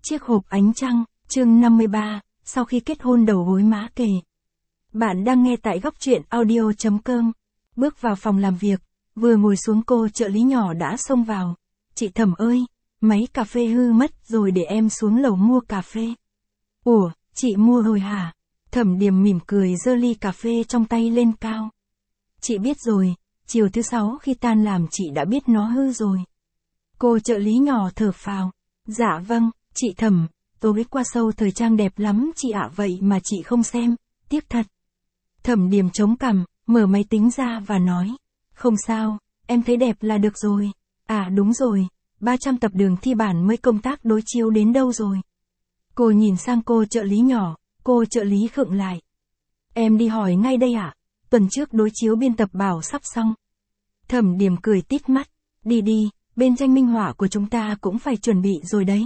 Chiếc hộp ánh trăng, chương 53, sau khi kết hôn đầu gối má kề. Bạn đang nghe tại góc truyện audio.com. Bước vào phòng làm việc, vừa ngồi xuống cô trợ lý nhỏ đã xông vào. Chị Thẩm ơi, máy cà phê hư mất rồi để em xuống lầu mua cà phê. Ủa, chị mua rồi hả? Thẩm Điềm mỉm cười giơ ly cà phê trong tay lên cao. Chị biết rồi, chiều thứ 6 khi tan làm chị đã biết nó hư rồi. Cô trợ lý nhỏ thở phào. Dạ vâng, chị Thẩm, tối qua show thời trang đẹp lắm chị ạ, vậy mà chị không xem, tiếc thật. Thẩm Điềm chống cằm, mở máy tính ra và nói. Không sao, em thấy đẹp là được rồi. À đúng rồi, 300 tập Đường Thi bản mới công tác đối chiếu đến đâu rồi? Cô nhìn sang cô trợ lý nhỏ, cô trợ lý khựng lại. Em đi hỏi ngay đây ạ, tuần trước đối chiếu biên tập bảo sắp xong. Thẩm Điềm cười tít mắt, đi đi, bên tranh minh họa của chúng ta cũng phải chuẩn bị rồi đấy.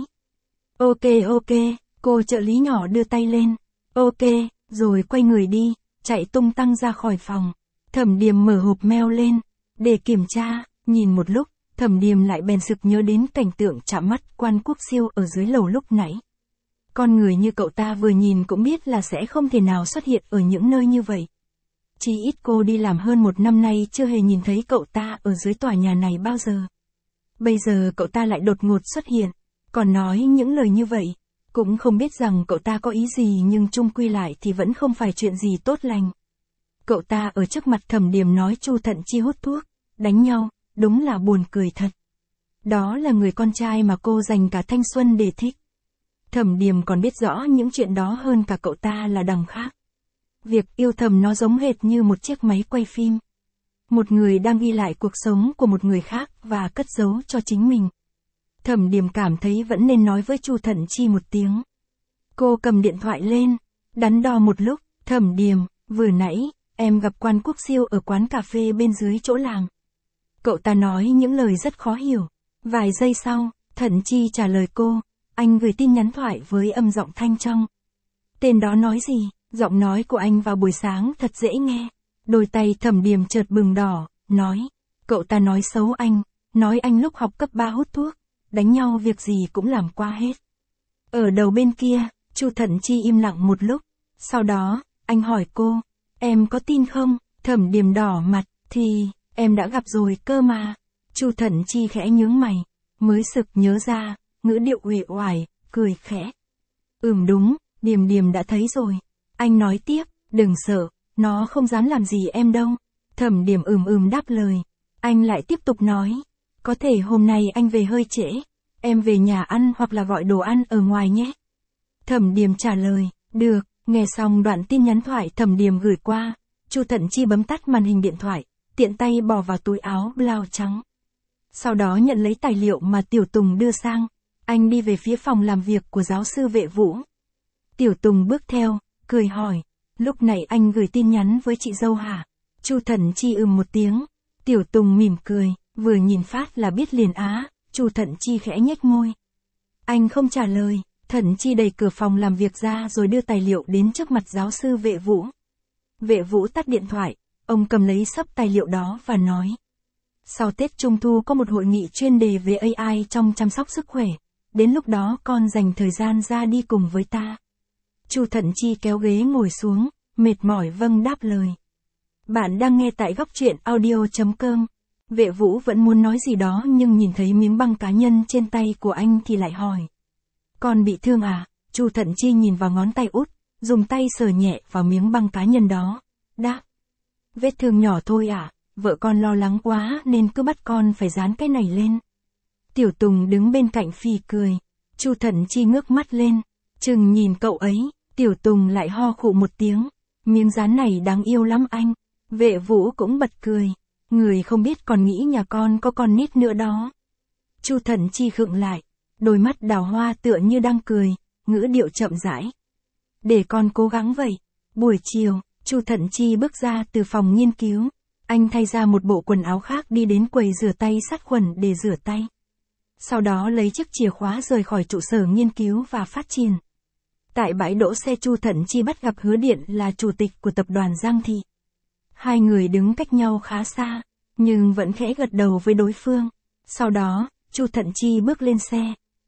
Ok, cô trợ lý nhỏ đưa tay lên. Ok, rồi quay người đi, chạy tung tăng ra khỏi phòng. Thẩm Điềm mở hộp mail lên, để kiểm tra, nhìn một lúc, Thẩm Điềm lại bèn sực nhớ đến cảnh tượng chạm mắt Quan Quốc Siêu ở dưới lầu lúc nãy. Con người như cậu ta vừa nhìn cũng biết là sẽ không thể nào xuất hiện ở những nơi như vậy. Chỉ ít cô đi làm hơn 1 năm nay chưa hề nhìn thấy cậu ta ở dưới tòa nhà này bao giờ. Bây giờ cậu ta lại đột ngột xuất hiện, còn nói những lời như vậy, cũng không biết rằng cậu ta có ý gì nhưng chung quy lại thì vẫn không phải chuyện gì tốt lành. Cậu ta ở trước mặt Thẩm Điềm nói Chu Thận Chi hút thuốc, đánh nhau, đúng là buồn cười thật. Đó là người con trai mà cô dành cả thanh xuân để thích. Thẩm Điềm còn biết rõ những chuyện đó hơn cả cậu ta là đằng khác. Việc yêu thầm nó giống hệt như một chiếc máy quay phim. Một người đang ghi lại cuộc sống của một người khác và cất giấu cho chính mình. Thẩm Điềm cảm thấy vẫn nên nói với Chu Thận Chi một tiếng. Cô cầm điện thoại lên, đắn đo một lúc. Thẩm Điềm, vừa nãy, em gặp Quan Quốc Siêu ở quán cà phê bên dưới chỗ làm. Cậu ta nói những lời rất khó hiểu. Vài giây sau, Thận Chi trả lời cô, anh gửi tin nhắn thoại với âm giọng thanh trong. Tên đó nói gì? Giọng nói của anh vào buổi sáng thật dễ nghe. Đôi tay Thẩm Điềm chợt bừng đỏ, nói. Cậu ta nói xấu anh, nói anh lúc học cấp 3 hút thuốc, đánh nhau việc gì cũng làm qua hết. Ở đầu bên kia, Chu Thận Chi im lặng một lúc. Sau đó, anh hỏi cô, em có tin không? Thẩm Điềm đỏ mặt, thì, em đã gặp rồi cơ mà. Chu Thận Chi khẽ nhướng mày, mới sực nhớ ra, ngữ điệu uể oải, cười khẽ. Đúng, Điềm đã thấy rồi. Anh nói tiếp, đừng sợ, nó không dám làm gì em đâu. Thẩm Điềm đáp lời. Anh lại tiếp tục nói, có thể hôm nay anh về hơi trễ, em về nhà ăn hoặc là gọi đồ ăn ở ngoài nhé. Thẩm Điềm trả lời, được. Nghe xong đoạn tin nhắn thoại Thẩm Điềm gửi qua, Chu Thận Chi bấm tắt màn hình điện thoại, tiện tay bỏ vào túi áo blau trắng. Sau đó nhận lấy tài liệu mà Tiểu Tùng đưa sang, anh đi về phía phòng làm việc của giáo sư Vệ Vũ. Tiểu Tùng bước theo, cười hỏi, lúc này anh gửi tin nhắn với chị dâu hả? Chu Thận Chi một tiếng. Tiểu Tùng mỉm cười, vừa nhìn phát là biết liền á. Chu Thận Chi khẽ nhếch môi. Anh không trả lời. Thận Chi đẩy cửa phòng làm việc ra rồi đưa tài liệu đến trước mặt giáo sư Vệ Vũ. Vệ Vũ tắt điện thoại, ông cầm lấy xấp tài liệu đó và nói. Sau Tết Trung Thu có một hội nghị chuyên đề về AI trong chăm sóc sức khỏe, đến lúc đó con dành thời gian ra đi cùng với ta. Chu Thận Chi kéo ghế ngồi xuống, mệt mỏi vâng đáp lời. Bạn đang nghe tại góc truyện audio.com. Vệ Vũ vẫn muốn nói gì đó nhưng nhìn thấy miếng băng cá nhân trên tay của anh thì lại hỏi. Con bị thương à? Chu Thận Chi nhìn vào ngón tay út, dùng tay sờ nhẹ vào miếng băng cá nhân đó. Đáp. Vết thương nhỏ thôi à, vợ con lo lắng quá nên cứ bắt con phải dán cái này lên. Tiểu Tùng đứng bên cạnh phì cười. Chu Thận Chi ngước mắt lên, chừng nhìn cậu ấy, Tiểu Tùng lại ho khụ một tiếng. Miếng dán này đáng yêu lắm anh. Vệ Vũ cũng bật cười. Người không biết còn nghĩ nhà con có con nít nữa đó. Chu Thận Chi khựng lại. Đôi mắt đào hoa tựa như đang cười, ngữ điệu chậm rãi. Để con cố gắng vậy. Buổi chiều, Chu Thận Chi bước ra từ phòng nghiên cứu. Anh thay ra một bộ quần áo khác đi đến quầy rửa tay sát khuẩn để rửa tay. Sau đó lấy chiếc chìa khóa rời khỏi trụ sở nghiên cứu và phát triển. Tại bãi đỗ xe Chu Thận Chi bắt gặp Hứa Điện là chủ tịch của tập đoàn Giang Thị. Hai người đứng cách nhau khá xa, nhưng vẫn khẽ gật đầu với đối phương. Sau đó, Chu Thận Chi bước lên xe.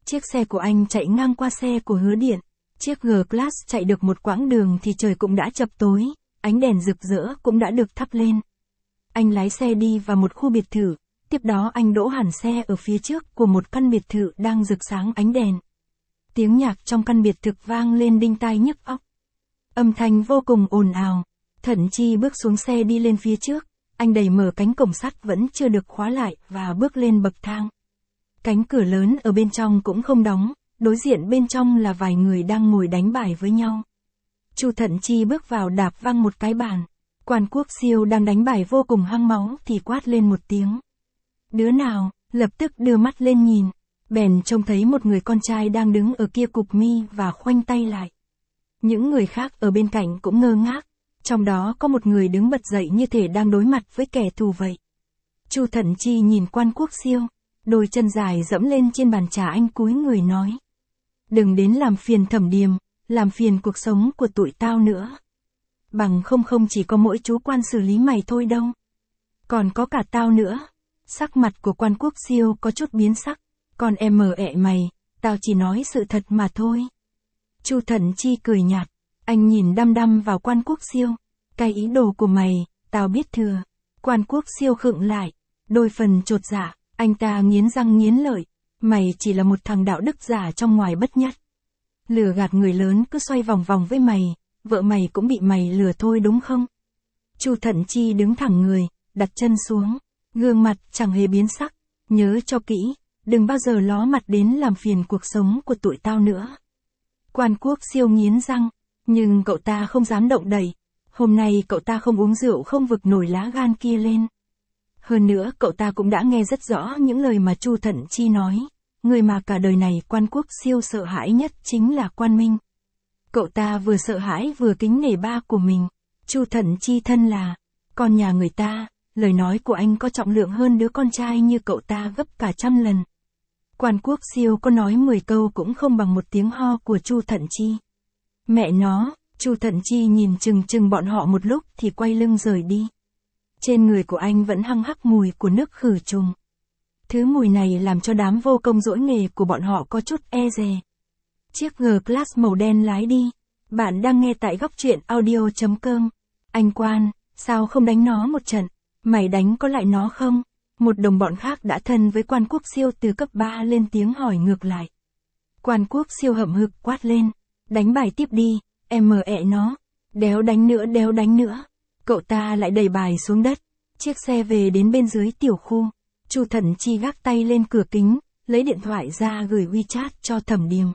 Chiếc xe của anh chạy ngang qua xe của Hứa Điện. Chiếc G-Class chạy được một quãng đường thì trời cũng đã chập tối, ánh đèn rực rỡ cũng đã được thắp lên. Anh lái xe đi vào một khu biệt thự, tiếp đó anh đỗ hẳn xe ở phía trước của một căn biệt thự đang rực sáng ánh đèn. Tiếng nhạc trong căn biệt thự vang lên đinh tai nhức óc. Âm thanh vô cùng ồn ào. Thận Chi bước xuống xe đi lên phía trước, anh đẩy mở cánh cổng sắt vẫn chưa được khóa lại và bước lên bậc thang. Cánh cửa lớn ở bên trong cũng không đóng, đối diện bên trong là vài người đang ngồi đánh bài với nhau. Chu Thận Chi bước vào đạp văng một cái bàn. Quan Quốc Siêu đang đánh bài vô cùng hăng máu thì quát lên một tiếng. Đứa nào, lập tức đưa mắt lên nhìn. Bèn trông thấy một người con trai đang đứng ở kia cụp mi và khoanh tay lại. Những người khác ở bên cạnh cũng ngơ ngác. Trong đó có một người đứng bật dậy như thể đang đối mặt với kẻ thù vậy. Chu Thận Chi nhìn Quan Quốc Siêu, đôi chân dài dẫm lên trên bàn trà, anh cúi người nói. Đừng đến làm phiền Thẩm Điềm, làm phiền cuộc sống của tụi tao nữa. Bằng không chỉ có mỗi chú Quan xử lý mày thôi đâu. Còn có cả tao nữa. Sắc mặt của Quan Quốc Siêu có chút biến sắc. Còn em mày, tao chỉ nói sự thật mà thôi. Chu Thận Chi cười nhạt. Anh nhìn đăm đăm vào Quan Quốc Siêu. Cái ý đồ của mày, tao biết thừa. Quan Quốc Siêu khựng lại. Đôi phần chột dạ, anh ta nghiến răng nghiến lợi. Mày chỉ là một thằng đạo đức giả trong ngoài bất nhất. Lừa gạt người lớn cứ xoay vòng vòng với mày. Vợ mày cũng bị mày lừa thôi đúng không? Chu Thận Chi đứng thẳng người, đặt chân xuống. Gương mặt chẳng hề biến sắc. Nhớ cho kỹ, đừng bao giờ ló mặt đến làm phiền cuộc sống của tụi tao nữa. Quan Quốc Siêu nghiến răng. Nhưng cậu ta không dám động đậy. Hôm nay cậu ta không uống rượu không vực nổi lá gan kia lên. Hơn nữa cậu ta cũng đã nghe rất rõ những lời mà Chu Thận Chi nói. Người mà cả đời này Quan Quốc Siêu sợ hãi nhất chính là Quan Minh. Cậu ta vừa sợ hãi vừa kính nể ba của mình. Chu Thận Chi thân là con nhà người ta, lời nói của anh có trọng lượng hơn đứa con trai như cậu ta gấp cả trăm lần. Quan Quốc Siêu có nói 10 câu cũng không bằng một tiếng ho của Chu Thận Chi. Mẹ nó, Chu Thận Chi nhìn chừng bọn họ một lúc thì quay lưng rời đi. Trên người của anh vẫn hăng hắc mùi của nước khử trùng. Thứ mùi này làm cho đám vô công dỗi nghề của bọn họ có chút e dè. Chiếc G-Class màu đen lái đi. Bạn đang nghe tại góc truyện audio.com. Anh Quan, sao không đánh nó một trận? Mày đánh có lại nó không? Một đồng bọn khác đã thân với Quan Quốc Siêu từ cấp 3 lên tiếng hỏi ngược lại. Quan Quốc Siêu hậm hực quát lên. Đánh bài tiếp đi, em nó. Đéo đánh nữa. Cậu ta lại đẩy bài xuống đất. Chiếc xe về đến bên dưới tiểu khu. Chu Thận Chi gác tay lên cửa kính, lấy điện thoại ra gửi WeChat cho Thẩm Điềm.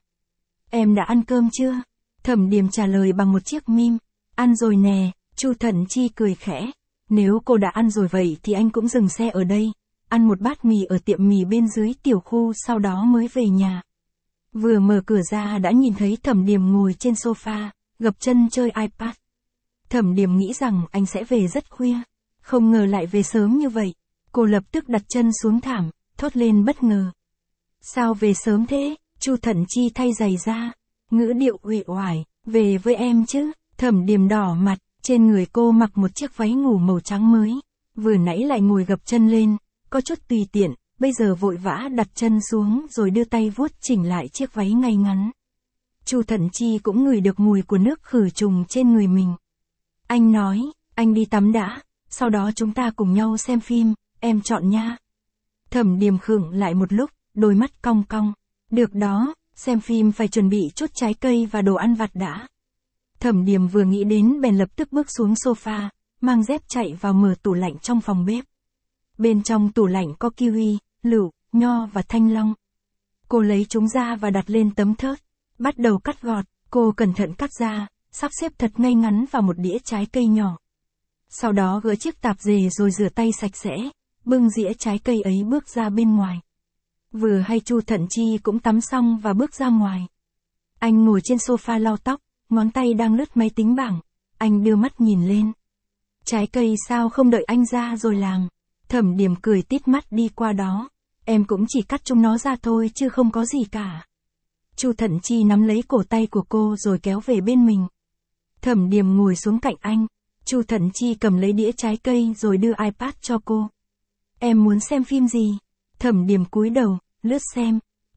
Em đã ăn cơm chưa? Thẩm Điềm trả lời bằng một chiếc meme. Ăn rồi nè. Chu Thận Chi cười khẽ. Nếu cô đã ăn rồi vậy thì anh cũng dừng xe ở đây. Ăn một bát mì ở tiệm mì bên dưới tiểu khu sau đó mới về nhà. Vừa mở cửa ra đã nhìn thấy Thẩm Điềm ngồi trên sofa, gập chân chơi iPad. Thẩm Điềm nghĩ rằng anh sẽ về rất khuya. Không ngờ lại về sớm như vậy. Cô lập tức đặt chân xuống thảm, thốt lên bất ngờ. Sao về sớm thế? Chu Thận Chi thay giày ra. Ngữ điệu uể oải. Về với em chứ. Thẩm Điềm đỏ mặt. Trên người cô mặc một chiếc váy ngủ màu trắng mới. Vừa nãy lại ngồi gập chân lên. Có chút tùy tiện. Bây giờ vội vã đặt chân xuống rồi đưa tay vuốt chỉnh lại chiếc váy ngay ngắn. Chu Thận Chi cũng ngửi được mùi của nước khử trùng trên người mình. Anh nói, anh đi tắm đã. Sau đó chúng ta cùng nhau xem phim. Em chọn nha. Thẩm Điềm khựng lại một lúc, đôi mắt cong cong. Được đó, xem phim phải chuẩn bị chút trái cây và đồ ăn vặt đã. Thẩm Điềm vừa nghĩ đến bèn lập tức bước xuống sofa, mang dép chạy vào mở tủ lạnh trong phòng bếp. Bên trong tủ lạnh có kiwi, lựu, nho và thanh long. Cô lấy chúng ra và đặt lên tấm thớt. Bắt đầu cắt gọt, cô cẩn thận cắt ra, sắp xếp thật ngay ngắn vào một đĩa trái cây nhỏ. Sau đó gỡ chiếc tạp dề rồi rửa tay sạch sẽ, bưng dĩa trái cây ấy bước ra bên ngoài. Vừa hay Chu Thận Chi cũng tắm xong và bước ra ngoài. Anh ngồi trên sofa lau tóc, ngón tay đang lướt máy tính bảng. Anh đưa mắt nhìn lên. Trái cây sao không đợi anh ra rồi làm? Thẩm Điềm cười tít mắt đi qua đó. Em cũng chỉ cắt chúng nó ra thôi chứ không có gì cả. Chu Thận Chi nắm lấy cổ tay của cô rồi kéo về bên mình. Thẩm Điềm ngồi xuống cạnh anh. Chu Thận Chi cầm lấy đĩa trái cây rồi đưa iPad cho cô. Em muốn xem phim gì? Thẩm Điềm cúi đầu, lướt xem.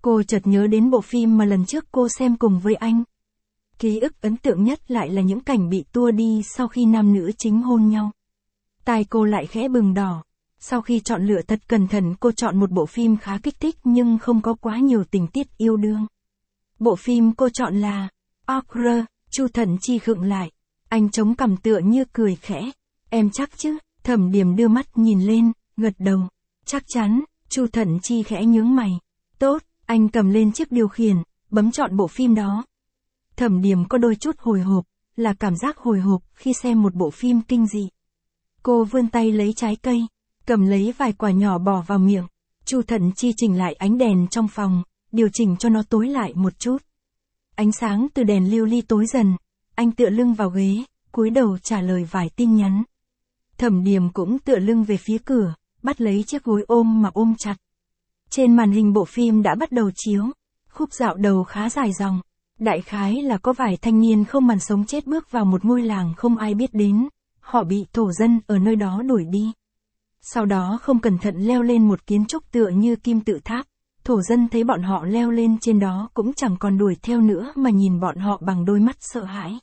Cô chợt nhớ đến bộ phim mà lần trước cô xem cùng với anh. Ký ức ấn tượng nhất lại là những cảnh bị tua đi sau khi nam nữ chính hôn nhau. Tai cô lại khẽ bừng đỏ. Sau khi chọn lựa thật cẩn thận, cô chọn một bộ phim khá kích thích nhưng không có quá nhiều tình tiết yêu đương. Bộ phim cô chọn là Okra. Chu Thận Chi khựng lại. Anh chống cằm tựa như cười khẽ. Em chắc chứ? Thẩm Điềm đưa mắt nhìn lên, gật đầu. Chắc chắn. Chu Thận Chi khẽ nhướng mày. Tốt, anh cầm lên chiếc điều khiển, bấm chọn bộ phim đó. Thẩm Điềm có đôi chút hồi hộp, là cảm giác hồi hộp khi xem một bộ phim kinh dị. Cô vươn tay lấy trái cây, cầm lấy vài quả nhỏ bỏ vào miệng. Chu Thận Chi chỉnh lại ánh đèn trong phòng, điều chỉnh cho nó tối lại một chút. Ánh sáng từ đèn lưu ly tối dần, anh tựa lưng vào ghế, cúi đầu trả lời vài tin nhắn. Thẩm Điềm cũng tựa lưng về phía cửa, bắt lấy chiếc gối ôm mà ôm chặt. Trên màn hình bộ phim đã bắt đầu chiếu, khúc dạo đầu khá dài dòng. Đại khái là có vài thanh niên không màng sống chết bước vào một ngôi làng không ai biết đến, họ bị thổ dân ở nơi đó đuổi đi. Sau đó không cẩn thận leo lên một kiến trúc tựa như kim tự tháp, thổ dân thấy bọn họ leo lên trên đó cũng chẳng còn đuổi theo nữa mà nhìn bọn họ bằng đôi mắt sợ hãi.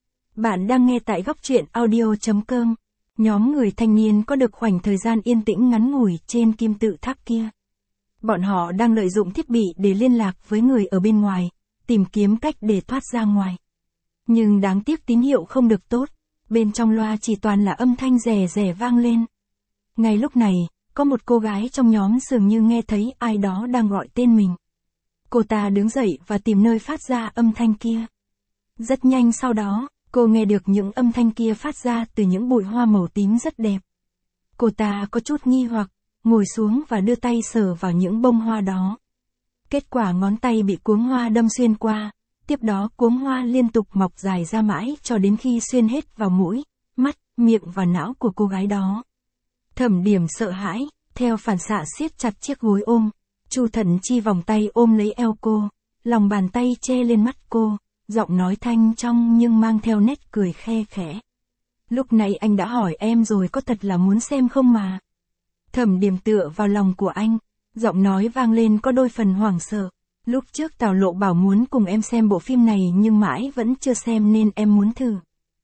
Bạn đang nghe tại góc truyện audio.com. Nhóm người thanh niên có được khoảnh thời gian yên tĩnh ngắn ngủi trên kim tự tháp kia. Bọn họ đang lợi dụng thiết bị để liên lạc với người ở bên ngoài, tìm kiếm cách để thoát ra ngoài. Nhưng đáng tiếc tín hiệu không được tốt, bên trong loa chỉ toàn là âm thanh rè rè vang lên. Ngay lúc này, có một cô gái trong nhóm dường như nghe thấy ai đó đang gọi tên mình. Cô ta đứng dậy và tìm nơi phát ra âm thanh kia. Rất nhanh sau đó, cô nghe được những âm thanh kia phát ra từ những bụi hoa màu tím rất đẹp. Cô ta có chút nghi hoặc, ngồi xuống và đưa tay sờ vào những bông hoa đó. Kết quả ngón tay bị cuống hoa đâm xuyên qua, tiếp đó cuống hoa liên tục mọc dài ra mãi cho đến khi xuyên hết vào mũi, mắt, miệng và não của cô gái đó. Thẩm Điềm sợ hãi, theo phản xạ siết chặt chiếc gối ôm. Chu Thận Chi vòng tay ôm lấy eo cô, lòng bàn tay che lên mắt cô, giọng nói thanh trong nhưng mang theo nét cười khe khẽ. Lúc này anh đã hỏi em rồi, có thật là muốn xem không mà? Thẩm Điềm tựa vào lòng của anh, giọng nói vang lên có đôi phần hoảng sợ. Lúc trước Tào Lộ bảo muốn cùng em xem bộ phim này nhưng mãi vẫn chưa xem nên em muốn thử.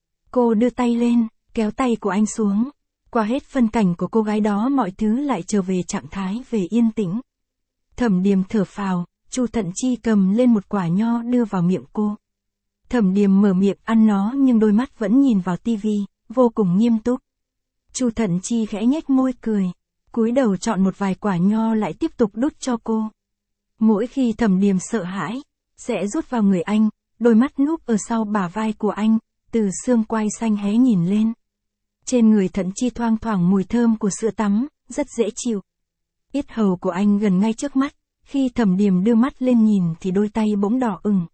Cô đưa tay lên, kéo tay của anh xuống. Qua hết phân cảnh của cô gái đó mọi thứ lại trở về trạng thái về yên tĩnh. Thẩm Điềm thở phào, Chu Thận Chi cầm lên một quả nho đưa vào miệng cô. Thẩm Điềm mở miệng ăn nó nhưng đôi mắt vẫn nhìn vào tivi, vô cùng nghiêm túc. Chu Thận Chi khẽ nhếch môi cười, cúi đầu chọn một vài quả nho lại tiếp tục đút cho cô. Mỗi khi Thẩm Điềm sợ hãi, sẽ rút vào người anh, đôi mắt núp ở sau bả vai của anh, từ xương quai xanh hé nhìn lên. Trên người Thận Chi thoang thoảng mùi thơm của sữa tắm, rất dễ chịu. Yết hầu của anh gần ngay trước mắt, khi Thẩm Điềm đưa mắt lên nhìn thì đôi tay bỗng đỏ ửng.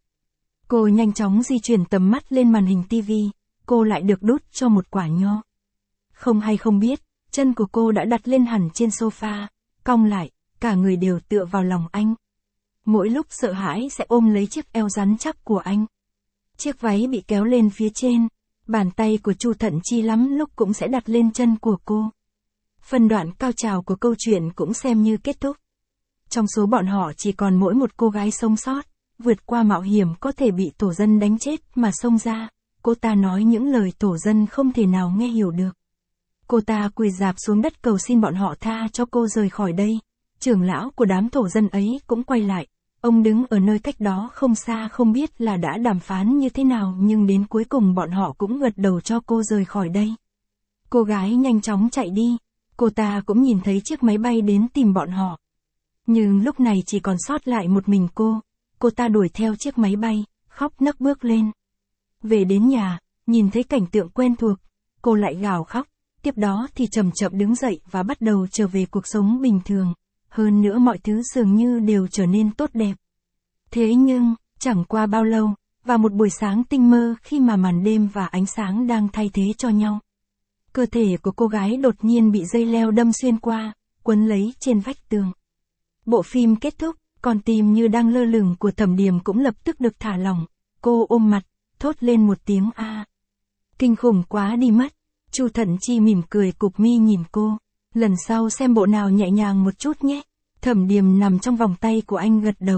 Cô nhanh chóng di chuyển tầm mắt lên màn hình tivi, cô lại được đút cho một quả nho. Không hay không biết, chân của cô đã đặt lên hẳn trên sofa, cong lại, cả người đều tựa vào lòng anh. Mỗi lúc sợ hãi sẽ ôm lấy chiếc eo rắn chắc của anh. Chiếc váy bị kéo lên phía trên, bàn tay của Chu Thận Chi lắm lúc cũng sẽ đặt lên chân của cô. Phần đoạn cao trào của câu chuyện cũng xem như kết thúc. Trong số bọn họ chỉ còn mỗi một cô gái sống sót, vượt qua mạo hiểm có thể bị thổ dân đánh chết mà xông ra. Cô ta nói những lời thổ dân không thể nào nghe hiểu được. Cô ta quỳ rạp xuống đất cầu xin bọn họ tha cho cô rời khỏi đây. Trưởng lão của đám thổ dân ấy cũng quay lại. Ông đứng ở nơi cách đó không xa không biết là đã đàm phán như thế nào nhưng đến cuối cùng bọn họ cũng gật đầu cho cô rời khỏi đây. Cô gái nhanh chóng chạy đi. Cô ta cũng nhìn thấy chiếc máy bay đến tìm bọn họ. Nhưng lúc này chỉ còn sót lại một mình cô. Cô ta đuổi theo chiếc máy bay, khóc nấc bước lên. Về đến nhà, nhìn thấy cảnh tượng quen thuộc, cô lại gào khóc. Tiếp đó thì chậm chậm đứng dậy và bắt đầu trở về cuộc sống bình thường. Hơn nữa mọi thứ dường như đều trở nên tốt đẹp. Thế nhưng, chẳng qua bao lâu, vào một buổi sáng tinh mơ khi mà màn đêm và ánh sáng đang thay thế cho nhau. Cơ thể của cô gái đột nhiên bị dây leo đâm xuyên qua, quấn lấy trên vách tường. Bộ phim kết thúc, con tim như đang lơ lửng của Thẩm Điềm cũng lập tức được thả lỏng. Cô ôm mặt, thốt lên một tiếng a. Kinh khủng quá đi mất. Chu Thận Chi mỉm cười cụp mi nhìn cô. Lần sau xem bộ nào nhẹ nhàng một chút nhé. Thẩm Điềm nằm trong vòng tay của anh gật đầu.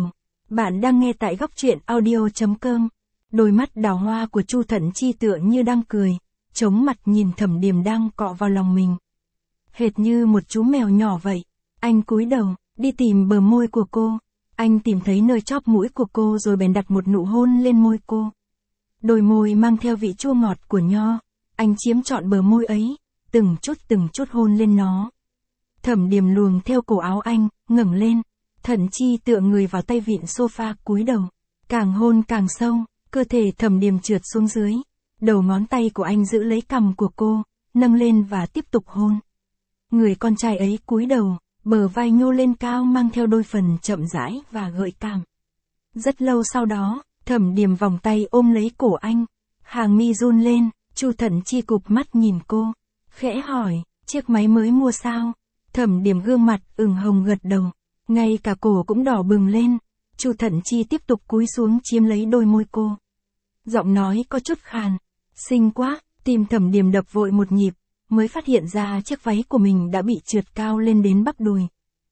Bạn đang nghe tại góc truyện audio.com. Đôi mắt đào hoa của Chu Thận Chi tựa như đang cười, chống mặt nhìn Thẩm Điềm đang cọ vào lòng mình. Hệt như một chú mèo nhỏ vậy. Anh cúi đầu, đi tìm bờ môi của cô. Anh tìm thấy nơi chóp mũi của cô rồi bèn đặt một nụ hôn lên môi cô. Đôi môi mang theo vị chua ngọt của nho. Anh chiếm trọn bờ môi ấy, từng chút hôn lên nó. Thẩm Điềm luồng theo cổ áo anh, ngẩng lên. Thận Chi tựa người vào tay vịn sofa cúi đầu. Càng hôn càng sâu, cơ thể Thẩm Điềm trượt xuống dưới. Đầu ngón tay của anh giữ lấy cằm của cô, nâng lên và tiếp tục hôn. Người con trai ấy cúi đầu, bờ vai nhô lên cao mang theo đôi phần chậm rãi và gợi cảm. Rất lâu sau đó, Thẩm Điềm vòng tay ôm lấy cổ anh. Hàng mi run lên, Chu Thận Chi cụp mắt nhìn cô. Khẽ hỏi, chiếc máy mới mua sao? Thẩm Điềm gương mặt ửng hồng gật đầu. Ngay cả cổ cũng đỏ bừng lên. Chu Thận Chi tiếp tục cúi xuống chiếm lấy đôi môi cô. Giọng nói có chút khàn. Xinh quá, tim Thẩm Điềm đập vội một nhịp, mới phát hiện ra chiếc váy của mình đã bị trượt cao lên đến bắp đùi.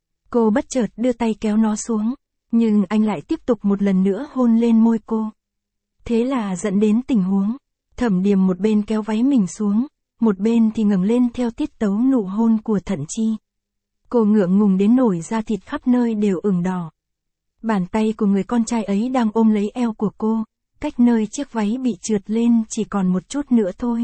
Cô bất chợt đưa tay kéo nó xuống, nhưng anh lại tiếp tục một lần nữa hôn lên môi cô. Thế là dẫn đến tình huống, Thẩm Điềm một bên kéo váy mình xuống, một bên thì ngẩng lên theo tiết tấu nụ hôn của Thận Chi. Cô ngượng ngùng đến nổi da thịt khắp nơi đều ửng đỏ. Bàn tay của người con trai ấy đang ôm lấy eo của cô, cách nơi chiếc váy bị trượt lên chỉ còn một chút nữa thôi.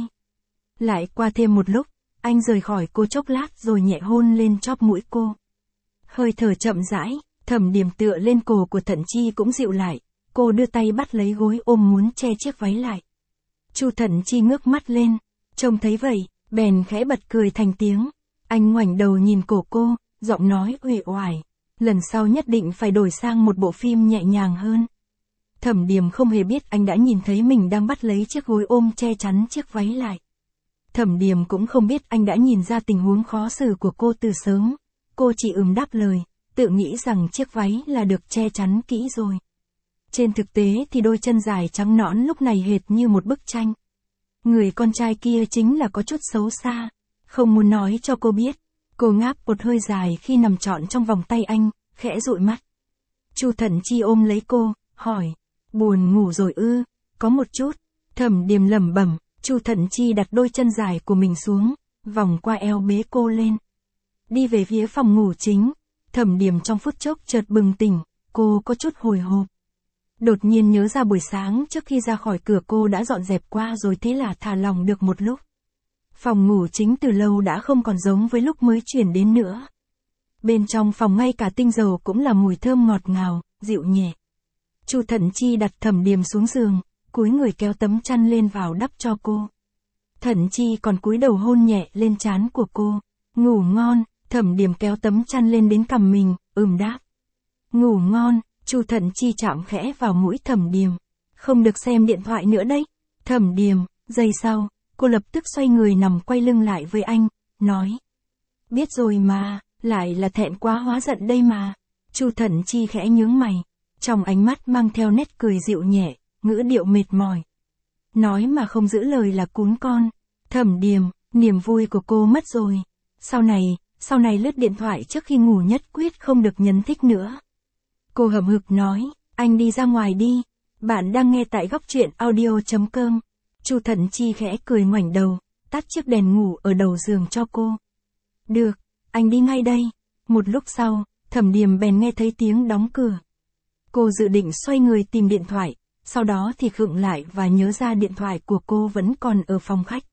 Lại qua thêm một lúc, anh rời khỏi cô chốc lát rồi nhẹ hôn lên chóp mũi cô. Hơi thở chậm rãi, Thẩm Điềm tựa lên cổ của Thận Chi cũng dịu lại, cô đưa tay bắt lấy gối ôm muốn che chiếc váy lại. Chu Thận Chi ngước mắt lên, trông thấy vậy, bèn khẽ bật cười thành tiếng. Anh ngoảnh đầu nhìn cổ cô, giọng nói uể oải, lần sau nhất định phải đổi sang một bộ phim nhẹ nhàng hơn. Thẩm Điềm không hề biết anh đã nhìn thấy mình đang bắt lấy chiếc gối ôm che chắn chiếc váy lại. Thẩm Điềm cũng không biết anh đã nhìn ra tình huống khó xử của cô từ sớm. Cô chỉ đáp lời, tự nghĩ rằng chiếc váy là được che chắn kỹ rồi. Trên thực tế thì đôi chân dài trắng nõn lúc này hệt như một bức tranh. Người con trai kia chính là có chút xấu xa, không muốn nói cho cô biết. Cô ngáp một hơi dài khi nằm trọn trong vòng tay anh, khẽ dụi mắt. Chu Thận Chi ôm lấy cô, hỏi, buồn ngủ rồi ư? Có một chút. Thẩm Điềm lẩm bẩm. Chu Thận Chi đặt đôi chân dài của mình xuống, vòng qua eo bế cô lên. Đi về phía phòng ngủ chính, Thẩm Điềm trong phút chốc chợt bừng tỉnh, cô có chút hồi hộp. Đột nhiên nhớ ra buổi sáng trước khi ra khỏi cửa cô đã dọn dẹp qua rồi, thế là thả lòng được một lúc. Phòng ngủ chính từ lâu đã không còn giống với lúc mới chuyển đến nữa. Bên trong phòng ngay cả tinh dầu cũng là mùi thơm ngọt ngào, dịu nhẹ. Chu Thận Chi đặt Thẩm Điềm xuống giường, cúi người kéo tấm chăn lên vào đắp cho cô. Thận Chi còn cúi đầu hôn nhẹ lên trán của cô. Ngủ ngon, Thẩm Điềm kéo tấm chăn lên đến cằm mình, đáp. Ngủ ngon, Chu Thận Chi chạm khẽ vào mũi Thẩm Điềm. Không được xem điện thoại nữa đấy. Thẩm Điềm, giây sau, cô lập tức xoay người nằm quay lưng lại với anh, nói. Biết rồi mà, lại là thẹn quá hóa giận đây mà. Chu Thận Chi khẽ nhướng mày, trong ánh mắt mang theo nét cười dịu nhẹ, ngữ điệu mệt mỏi. Nói mà không giữ lời là cún con. Thẩm Điềm, niềm vui của cô mất rồi. Sau này lướt điện thoại trước khi ngủ nhất quyết không được nhấn thích nữa. Cô hậm hực nói, anh đi ra ngoài đi. Bạn đang nghe tại góc truyện audio.com. Chu Thận Chi khẽ cười ngoảnh đầu, tắt chiếc đèn ngủ ở đầu giường cho cô. Được, anh đi ngay đây. Một lúc sau, Thẩm Điềm bèn nghe thấy tiếng đóng cửa. Cô dự định xoay người tìm điện thoại, sau đó thì khựng lại và nhớ ra điện thoại của cô vẫn còn ở phòng khách.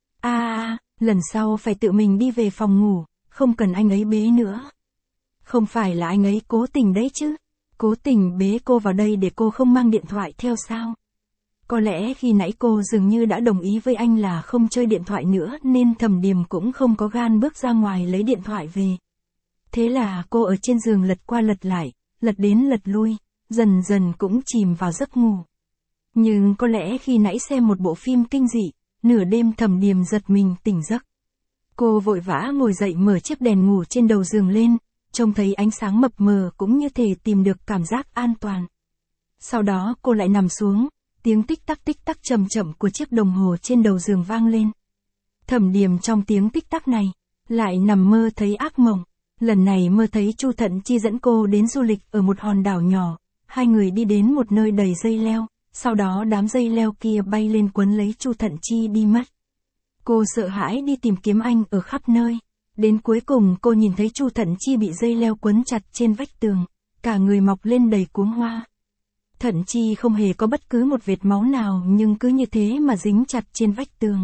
Lần sau phải tự mình đi về phòng ngủ, không cần anh ấy bế nữa. Không phải là anh ấy cố tình đấy chứ? Cố tình bế cô vào đây để cô không mang điện thoại theo sao? Có lẽ khi nãy cô dường như đã đồng ý với anh là không chơi điện thoại nữa nên Thẩm Điềm cũng không có gan bước ra ngoài lấy điện thoại về. Thế là cô ở trên giường lật qua lật lại, lật đến lật lui, dần dần cũng chìm vào giấc ngủ. Nhưng có lẽ khi nãy xem một bộ phim kinh dị, nửa đêm Thẩm Điềm giật mình tỉnh giấc. Cô vội vã ngồi dậy mở chiếc đèn ngủ trên đầu giường lên, trông thấy ánh sáng mập mờ cũng như thể tìm được cảm giác an toàn. Sau đó cô lại nằm xuống, tiếng tích tắc chậm chậm của chiếc đồng hồ trên đầu giường vang lên. Thẩm Điềm trong tiếng tích tắc này, lại nằm mơ thấy ác mộng. Lần này mơ thấy Chu Thận Chi dẫn cô đến du lịch ở một hòn đảo nhỏ, hai người đi đến một nơi đầy dây leo, sau đó đám dây leo kia bay lên quấn lấy Chu Thận Chi đi mất. Cô sợ hãi đi tìm kiếm anh ở khắp nơi. Đến cuối cùng cô nhìn thấy Chu Thận Chi bị dây leo quấn chặt trên vách tường, cả người mọc lên đầy cuống hoa. Thận Chi không hề có bất cứ một vệt máu nào nhưng cứ như thế mà dính chặt trên vách tường.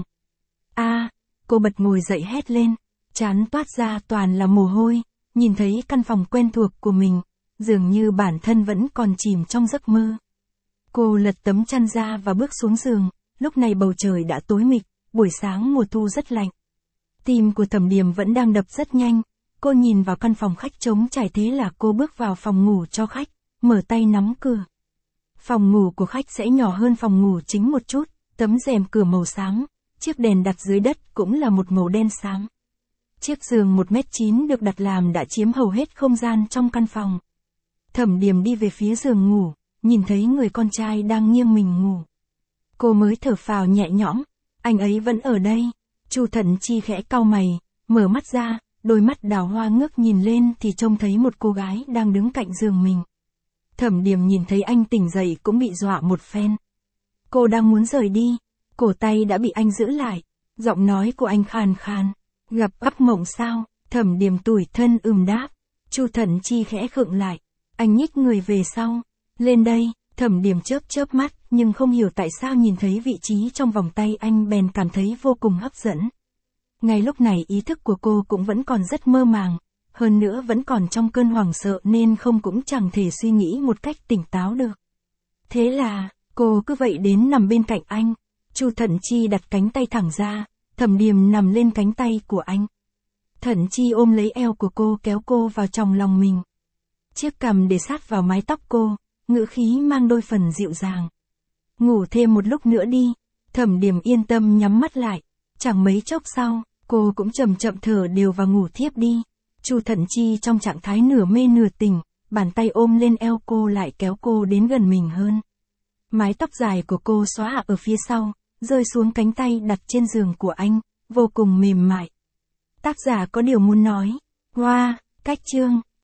Cô bật ngồi dậy hét lên, trán toát ra toàn là mồ hôi, nhìn thấy căn phòng quen thuộc của mình, dường như bản thân vẫn còn chìm trong giấc mơ. Cô lật tấm chăn ra và bước xuống giường, lúc này bầu trời đã tối mịt, buổi sáng mùa thu rất lạnh. Tim của Thẩm Điềm vẫn đang đập rất nhanh, cô nhìn vào căn phòng khách trống trải thế là cô bước vào phòng ngủ cho khách, mở tay nắm cửa. Phòng ngủ của khách sẽ nhỏ hơn phòng ngủ chính một chút, tấm rèm cửa màu xám, chiếc đèn đặt dưới đất cũng là một màu đen xám. Chiếc giường 1m9 được đặt làm đã chiếm hầu hết không gian trong căn phòng. Thẩm Điềm đi về phía giường ngủ, nhìn thấy người con trai đang nghiêng mình ngủ. Cô mới thở phào nhẹ nhõm, anh ấy vẫn ở đây. Chu Thận Chi khẽ cau mày, mở mắt ra, đôi mắt đào hoa ngước nhìn lên thì trông thấy một cô gái đang đứng cạnh giường mình. Thẩm Điềm nhìn thấy anh tỉnh dậy cũng bị dọa một phen. Cô đang muốn rời đi, cổ tay đã bị anh giữ lại, giọng nói của anh khàn khàn. Gặp ác mộng sao? Thẩm Điềm tủi thân đáp. Chu Thận Chi khẽ khựng lại, anh nhích người về sau. Lên đây, Thẩm Điềm chớp mắt nhưng không hiểu tại sao nhìn thấy vị trí trong vòng tay anh bèn cảm thấy vô cùng hấp dẫn. Ngay lúc này ý thức của cô cũng vẫn còn rất mơ màng, hơn nữa vẫn còn trong cơn hoảng sợ nên cũng chẳng thể suy nghĩ một cách tỉnh táo được. Thế là, cô cứ vậy đến nằm bên cạnh anh. Chu Thận Chi đặt cánh tay thẳng ra, Thẩm Điềm nằm lên cánh tay của anh. Thận Chi ôm lấy eo của cô kéo cô vào trong lòng mình. Chiếc cằm để sát vào mái tóc cô, ngữ khí mang đôi phần dịu dàng. Ngủ thêm một lúc nữa đi. Thẩm Điềm yên tâm nhắm mắt lại. Chẳng mấy chốc sau, cô cũng chậm chậm thở đều và ngủ thiếp đi. Chu Thận Chi trong trạng thái nửa mê nửa tỉnh, bàn tay ôm lên eo cô lại kéo cô đến gần mình hơn. Mái tóc dài của cô xóa ở phía sau, rơi xuống cánh tay đặt trên giường của anh, vô cùng mềm mại. Tác giả có điều muốn nói. Wow, cách chương.